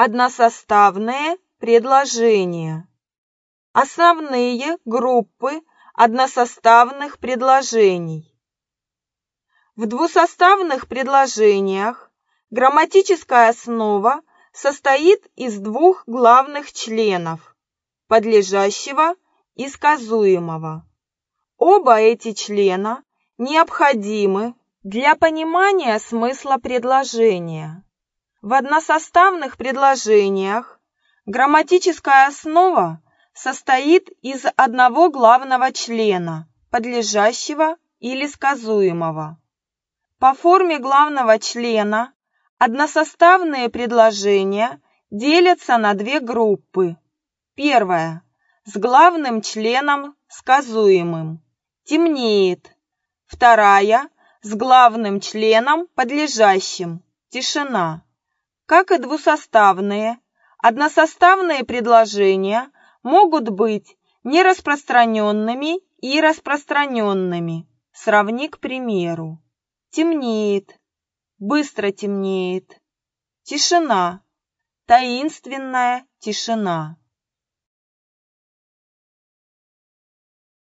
Односоставные предложения. Основные группы односоставных предложений. В двусоставных предложениях грамматическая основа состоит из двух главных членов – подлежащего и сказуемого. Оба эти члена необходимы для понимания смысла предложения. В односоставных предложениях грамматическая основа состоит из одного главного члена, подлежащего или сказуемого. По форме главного члена односоставные предложения делятся на две группы. Первая – с главным членом сказуемым. Темнеет. Вторая – с главным членом подлежащим. Тишина. Как и двусоставные, односоставные предложения могут быть нераспространенными и распространенными. Сравни, к примеру. Темнеет. Быстро темнеет. Тишина. Таинственная тишина.